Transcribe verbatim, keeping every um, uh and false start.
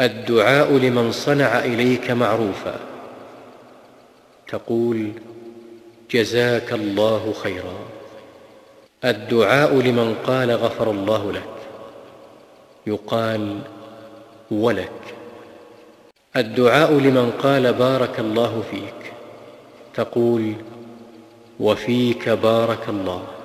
الدعاء لمن صنع إليك معروفا، تقول: جزاك الله خيرا. الدعاء لمن قال: غفر الله لك، يقال: ولك. الدعاء لمن قال: بارك الله فيك، تقول: وفيك بارك الله.